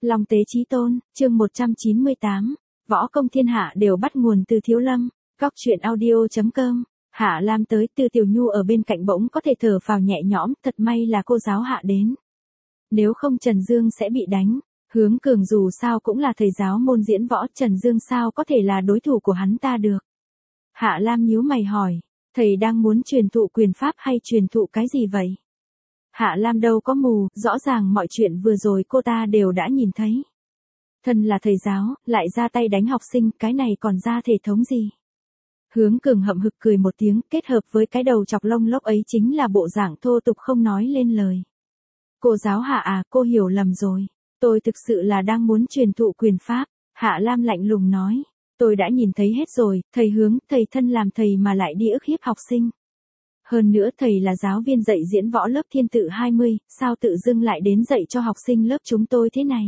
Long Tế Chí Tôn, chương 198. Võ công thiên hạ đều bắt nguồn từ Thiếu Lâm. Góc truyện audio.com. Hạ Lam tới, Từ Tiểu Nhu ở bên cạnh bỗng có thể thở phào nhẹ nhõm, thật may là cô giáo Hạ đến. Nếu không Trần Dương sẽ bị đánh. Hướng Cường dù sao cũng là thầy giáo môn diễn võ, Trần Dương sao có thể là đối thủ của hắn ta được. Hạ Lam nhíu mày hỏi, thầy đang muốn truyền thụ quyền pháp hay truyền thụ cái gì vậy? Hạ Lam đâu có mù, rõ ràng mọi chuyện vừa rồi cô ta đều đã nhìn thấy. Thân là thầy giáo, lại ra tay đánh học sinh, cái này còn ra thể thống gì? Hướng Cường hậm hực cười một tiếng, kết hợp với cái đầu chọc lông lốc ấy chính là bộ dạng thô tục không nói lên lời. Cô giáo Hạ à, cô hiểu lầm rồi. Tôi thực sự là đang muốn truyền thụ quyền pháp. Hạ Lam lạnh lùng nói. Tôi đã nhìn thấy hết rồi, thầy Hướng, thầy thân làm thầy mà lại đi ức hiếp học sinh. Hơn nữa thầy là giáo viên dạy diễn võ lớp Thiên Tự 20, sao tự dưng lại đến dạy cho học sinh lớp chúng tôi thế này?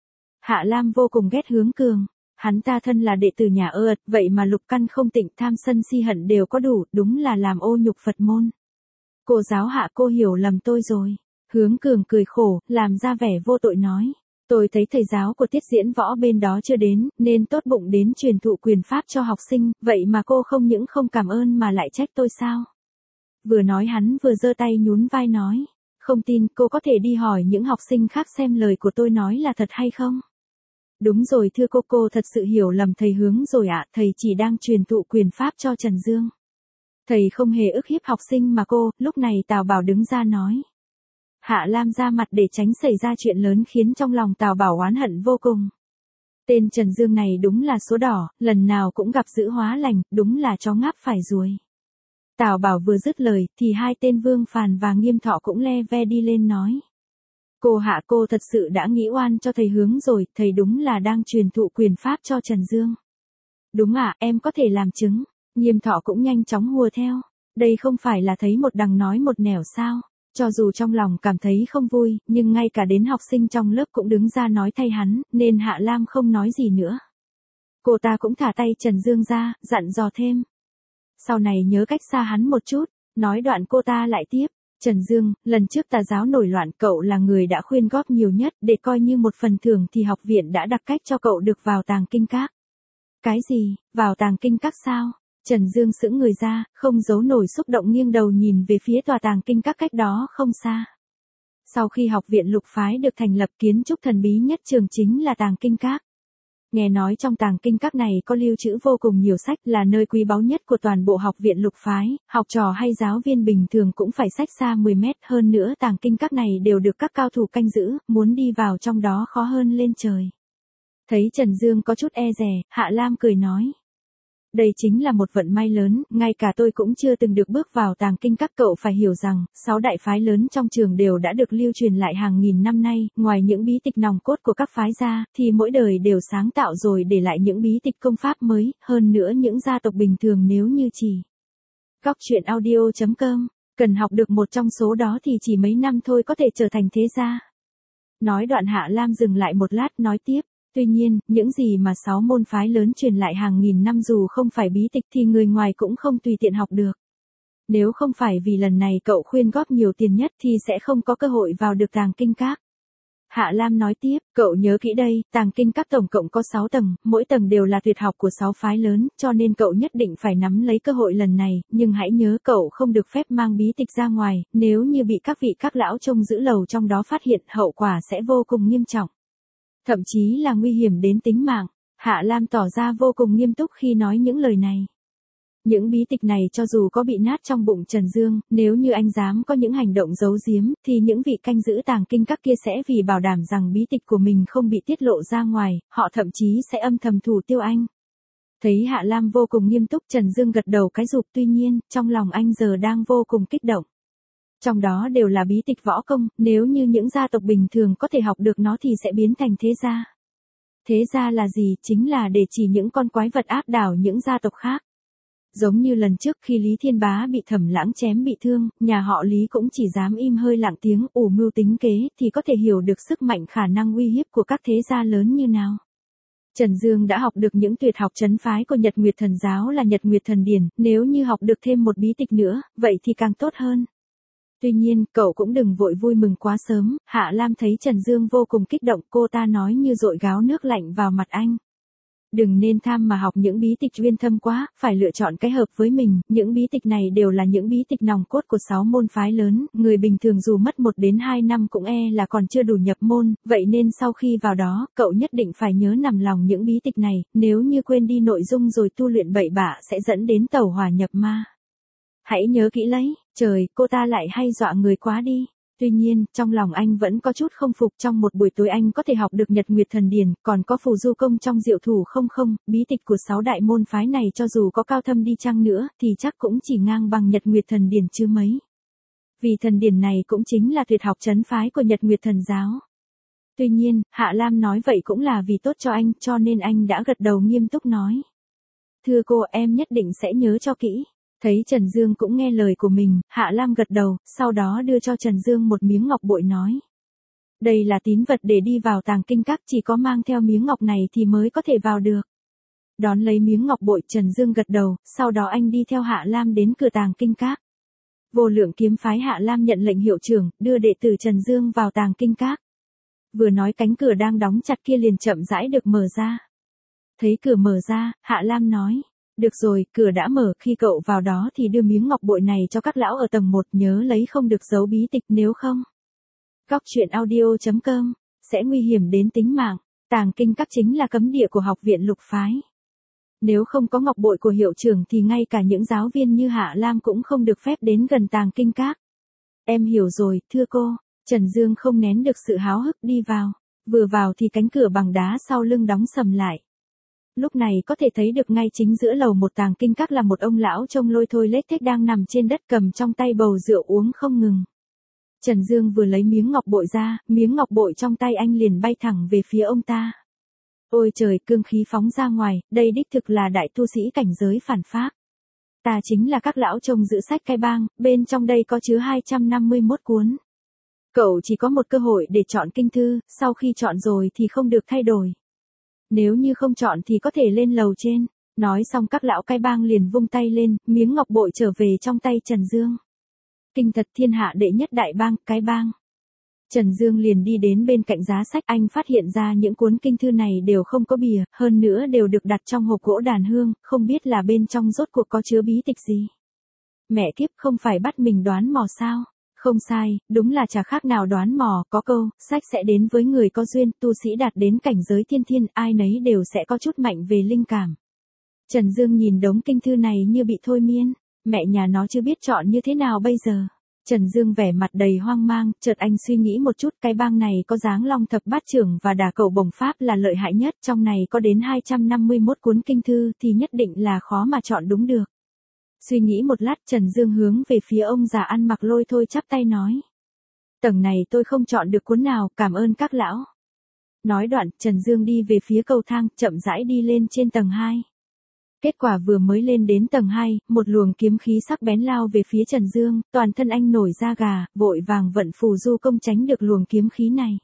Hạ Lam vô cùng ghét Hướng Cường. Hắn ta thân là đệ tử nhà ợt, vậy mà lục căn không tịnh, tham sân si hận đều có đủ, đúng là làm ô nhục Phật môn. Cô giáo Hạ, cô hiểu lầm tôi rồi. Hướng Cường cười khổ, làm ra vẻ vô tội nói. Tôi thấy thầy giáo của tiết diễn võ bên đó chưa đến, nên tốt bụng đến truyền thụ quyền pháp cho học sinh, vậy mà cô không những không cảm ơn mà lại trách tôi sao? Vừa nói hắn vừa giơ tay nhún vai nói. Không tin, cô có thể đi hỏi những học sinh khác xem lời của tôi nói là thật hay không? Đúng rồi thưa cô thật sự hiểu lầm thầy Hướng rồi ạ, thầy chỉ đang truyền thụ quyền pháp cho Trần Dương. Thầy không hề ức hiếp học sinh mà cô, lúc này Tào Bảo đứng ra nói. Hạ Lam ra mặt để tránh xảy ra chuyện lớn khiến trong lòng Tào Bảo oán hận vô cùng. Tên Trần Dương này đúng là số đỏ, lần nào cũng gặp dữ hóa lành, đúng là chó ngáp phải ruồi. Tào Bảo vừa dứt lời, thì hai tên Vương Phàn và Nghiêm Thọ cũng le ve đi lên nói. Cô Hạ, cô thật sự đã nghĩ oan cho thầy Hướng rồi, thầy đúng là đang truyền thụ quyền pháp cho Trần Dương. Đúng ạ, em có thể làm chứng. Nghiêm Thọ cũng nhanh chóng hùa theo. Đây không phải là thấy một đằng nói một nẻo sao? Cho dù trong lòng cảm thấy không vui, nhưng ngay cả đến học sinh trong lớp cũng đứng ra nói thay hắn, nên Hạ Lam không nói gì nữa. Cô ta cũng thả tay Trần Dương ra, dặn dò thêm. Sau này nhớ cách xa hắn một chút, nói đoạn cô ta lại tiếp. Trần Dương, lần trước tà giáo nổi loạn cậu là người đã khuyên góp nhiều nhất, để coi như một phần thưởng thì học viện đã đặt cách cho cậu được vào tàng kinh các. Cái gì, vào tàng kinh các sao? Trần Dương sững người ra, không giấu nổi xúc động nghiêng đầu nhìn về phía tòa tàng kinh các cách đó không xa. Sau khi học viện Lục Phái được thành lập, kiến trúc thần bí nhất trường chính là tàng kinh các. Nghe nói trong tàng kinh các này có lưu trữ vô cùng nhiều sách, là nơi quý báu nhất của toàn bộ học viện Lục Phái, học trò hay giáo viên bình thường cũng phải xách xa 10 mét, hơn nữa tàng kinh các này đều được các cao thủ canh giữ, muốn đi vào trong đó khó hơn lên trời. Thấy Trần Dương có chút e dè, Hạ Lam cười nói. Đây chính là một vận may lớn, ngay cả tôi cũng chưa từng được bước vào tàng kinh các. Cậu phải hiểu rằng, 6 đại phái lớn trong trường đều đã được lưu truyền lại hàng nghìn năm nay, ngoài những bí tịch nòng cốt của các phái ra, thì mỗi đời đều sáng tạo rồi để lại những bí tịch công pháp mới, hơn nữa những gia tộc bình thường nếu như chỉ. Góc truyện audio.com, cần học được một trong số đó thì chỉ mấy năm thôi có thể trở thành thế gia. Nói đoạn Hạ Lam dừng lại một lát nói tiếp. Tuy nhiên, những gì mà 6 môn phái lớn truyền lại hàng nghìn năm dù không phải bí tịch thì người ngoài cũng không tùy tiện học được. Nếu không phải vì lần này cậu khuyên góp nhiều tiền nhất thì sẽ không có cơ hội vào được tàng kinh các. Hạ Lam nói tiếp, cậu nhớ kỹ đây, tàng kinh các tổng cộng có 6 tầng, mỗi tầng đều là tuyệt học của 6 phái lớn, cho nên cậu nhất định phải nắm lấy cơ hội lần này, nhưng hãy nhớ cậu không được phép mang bí tịch ra ngoài, nếu như bị các lão trông giữ lầu trong đó phát hiện, hậu quả sẽ vô cùng nghiêm trọng. Thậm chí là nguy hiểm đến tính mạng. Hạ Lam tỏ ra vô cùng nghiêm túc khi nói những lời này. Những bí tịch này cho dù có bị nát trong bụng Trần Dương, nếu như anh dám có những hành động giấu giếm, thì những vị canh giữ tàng kinh các kia sẽ vì bảo đảm rằng bí tịch của mình không bị tiết lộ ra ngoài, họ thậm chí sẽ âm thầm thủ tiêu anh. Thấy Hạ Lam vô cùng nghiêm túc, Trần Dương gật đầu cái rụp, tuy nhiên, trong lòng anh giờ đang vô cùng kích động. Trong đó đều là bí tịch võ công, nếu như những gia tộc bình thường có thể học được nó thì sẽ biến thành thế gia. Thế gia là gì? Chính là để chỉ những con quái vật áp đảo những gia tộc khác. Giống như lần trước khi Lý Thiên Bá bị Thẩm Lãng chém bị thương, nhà họ Lý cũng chỉ dám im hơi lặng tiếng, ủ mưu tính kế, thì có thể hiểu được sức mạnh khả năng uy hiếp của các thế gia lớn như nào. Trần Dương đã học được những tuyệt học trấn phái của Nhật Nguyệt Thần Giáo là Nhật Nguyệt Thần Điển, nếu như học được thêm một bí tịch nữa, vậy thì càng tốt hơn. Tuy nhiên, cậu cũng đừng vội vui mừng quá sớm, Hạ Lam thấy Trần Dương vô cùng kích động, cô ta nói như dội gáo nước lạnh vào mặt anh. Đừng nên tham mà học những bí tịch uyên thâm quá, phải lựa chọn cái hợp với mình, những bí tịch này đều là những bí tịch nòng cốt của 6 môn phái lớn, người bình thường dù mất 1 đến 2 năm cũng là còn chưa đủ nhập môn, vậy nên sau khi vào đó, cậu nhất định phải nhớ nằm lòng những bí tịch này, nếu như quên đi nội dung rồi tu luyện bậy bạ sẽ dẫn đến tẩu hỏa nhập ma. Hãy nhớ kỹ lấy, trời, cô ta lại hay dọa người quá đi. Tuy nhiên, trong lòng anh vẫn có chút không phục, trong một buổi tối anh có thể học được Nhật Nguyệt Thần Điển, còn có phù du công trong Diệu Thủ không, bí tịch của 6 đại môn phái này cho dù có cao thâm đi chăng nữa, thì chắc cũng chỉ ngang bằng Nhật Nguyệt Thần Điển chứ mấy. Vì thần điển này cũng chính là tuyệt học trấn phái của Nhật Nguyệt Thần giáo. Tuy nhiên, Hạ Lam nói vậy cũng là vì tốt cho anh, cho nên anh đã gật đầu nghiêm túc nói. Thưa cô, em nhất định sẽ nhớ cho kỹ. Thấy Trần Dương cũng nghe lời của mình, Hạ Lam gật đầu, sau đó đưa cho Trần Dương một miếng ngọc bội nói. Đây là tín vật để đi vào tàng kinh các, chỉ có mang theo miếng ngọc này thì mới có thể vào được. Đón lấy miếng ngọc bội, Trần Dương gật đầu, sau đó anh đi theo Hạ Lam đến cửa tàng kinh các. Vô Lượng kiếm phái Hạ Lam nhận lệnh hiệu trưởng, đưa đệ tử Trần Dương vào tàng kinh các. Vừa nói cánh cửa đang đóng chặt kia liền chậm rãi được mở ra. Thấy cửa mở ra, Hạ Lam nói. Được rồi, cửa đã mở, khi cậu vào đó thì đưa miếng ngọc bội này cho các lão ở tầng 1, nhớ lấy không được giấu bí tịch, nếu không. Góc truyện audio.com, sẽ nguy hiểm đến tính mạng, tàng kinh các chính là cấm địa của học viện Lục phái. Nếu không có ngọc bội của hiệu trưởng thì ngay cả những giáo viên như Hạ Lam cũng không được phép đến gần tàng kinh các. Em hiểu rồi, thưa cô. Trần Dương không nén được sự háo hức đi vào. Vừa vào thì cánh cửa bằng đá sau lưng đóng sầm lại. Lúc này có thể thấy được ngay chính giữa lầu một tàng kinh các là một ông lão trông lôi thôi lết thết đang nằm trên đất cầm trong tay bầu rượu uống không ngừng. Trần Dương vừa lấy miếng ngọc bội ra, miếng ngọc bội trong tay anh liền bay thẳng về phía ông ta. Ôi trời, cương khí phóng ra ngoài, đây đích thực là đại tu sĩ cảnh giới phản pháp. Ta chính là các lão trông giữ sách cai bang, bên trong đây có chứa 251 cuốn. Cậu chỉ có một cơ hội để chọn kinh thư, sau khi chọn rồi thì không được thay đổi. Nếu như không chọn thì có thể lên lầu trên. Nói xong các lão cai bang liền vung tay lên, miếng ngọc bội trở về trong tay Trần Dương. Kinh thật thiên hạ đệ nhất đại bang, cái bang. Trần Dương liền đi đến bên cạnh giá sách, anh phát hiện ra những cuốn kinh thư này đều không có bìa, hơn nữa đều được đặt trong hộp gỗ đàn hương, không biết là bên trong rốt cuộc có chứa bí tịch gì. Mẹ kiếp, không phải bắt mình đoán mò sao? Không sai, đúng là chả khác nào đoán mò, có câu, sách sẽ đến với người có duyên, tu sĩ đạt đến cảnh giới thiên thiên, ai nấy đều sẽ có chút mạnh về linh cảm. Trần Dương nhìn đống kinh thư này như bị thôi miên, mẹ nhà nó chưa biết chọn như thế nào bây giờ. Trần Dương vẻ mặt đầy hoang mang, chợt anh suy nghĩ một chút, cái bang này có dáng long thập bát trưởng và đả cầu bổng pháp là lợi hại nhất, trong này có đến 251 cuốn kinh thư thì nhất định là khó mà chọn đúng được. Suy nghĩ một lát, Trần Dương hướng về phía ông già ăn mặc lôi thôi chắp tay nói. Tầng này tôi không chọn được cuốn nào, cảm ơn các lão. Nói đoạn, Trần Dương đi về phía cầu thang, chậm rãi đi lên trên tầng 2. Kết quả vừa mới lên đến tầng 2, một luồng kiếm khí sắc bén lao về phía Trần Dương, toàn thân anh nổi da gà, vội vàng vận phù du công tránh được luồng kiếm khí này.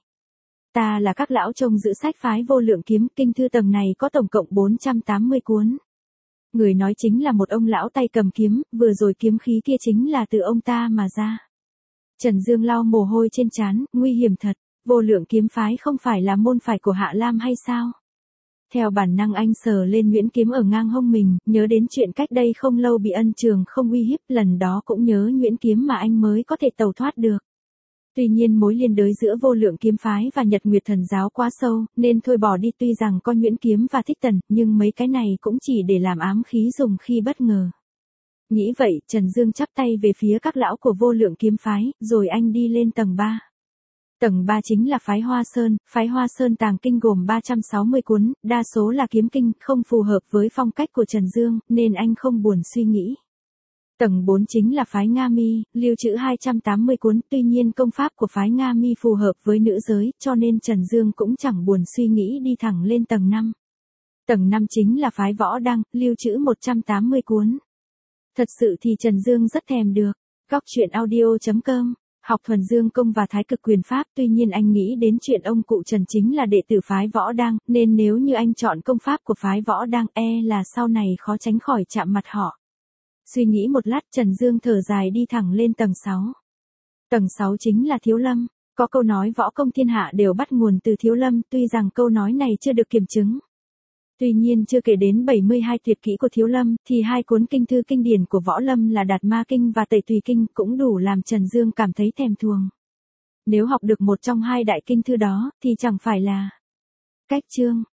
Ta là các lão trông giữ sách phái Vô Lượng kiếm, kinh thư tầng này có tổng cộng 480 cuốn. Người nói chính là một ông lão tay cầm kiếm, vừa rồi kiếm khí kia chính là từ ông ta mà ra. Trần Dương lau mồ hôi trên trán, nguy hiểm thật, Vô Lượng kiếm phái không phải là môn phái của Hạ Lam hay sao? Theo bản năng anh sờ lên nhuyễn kiếm ở ngang hông mình, nhớ đến chuyện cách đây không lâu bị Ân Trường không uy hiếp, lần đó cũng nhớ nhuyễn kiếm mà anh mới có thể tẩu thoát được. Tuy nhiên mối liên đới giữa Vô Lượng kiếm phái và Nhật Nguyệt Thần giáo quá sâu, nên thôi bỏ đi, tuy rằng có nhuyễn kiếm và thích tần, nhưng mấy cái này cũng chỉ để làm ám khí dùng khi bất ngờ. Nghĩ vậy, Trần Dương chắp tay về phía các lão của Vô Lượng kiếm phái, rồi anh đi lên tầng 3. Tầng 3 chính là phái Hoa Sơn tàng kinh gồm 360 cuốn, đa số là kiếm kinh, không phù hợp với phong cách của Trần Dương, nên anh không buồn suy nghĩ. Tầng 4 chính là phái Nga Mi, lưu trữ 280 cuốn, tuy nhiên công pháp của phái Nga Mi phù hợp với nữ giới, cho nên Trần Dương cũng chẳng buồn suy nghĩ đi thẳng lên tầng 5. Tầng 5 chính là phái Võ Đăng, lưu trữ 180 cuốn. Thật sự thì Trần Dương rất thèm được. Góc truyện audio.com, học thuần dương công và thái cực quyền pháp, tuy nhiên anh nghĩ đến chuyện ông cụ Trần chính là đệ tử phái Võ Đăng, nên nếu như anh chọn công pháp của phái Võ Đăng là sau này khó tránh khỏi chạm mặt họ. Suy nghĩ một lát, Trần Dương thở dài đi thẳng lên tầng 6. Tầng 6 chính là Thiếu Lâm. Có câu nói võ công thiên hạ đều bắt nguồn từ Thiếu Lâm, tuy rằng câu nói này chưa được kiểm chứng. Tuy nhiên chưa kể đến 72 tuyệt kỹ của Thiếu Lâm, thì hai cuốn kinh thư kinh điển của Võ Lâm là Đạt Ma Kinh và Tẩy Tùy Kinh cũng đủ làm Trần Dương cảm thấy thèm thuồng. Nếu học được một trong hai đại kinh thư đó, thì chẳng phải là cách chương.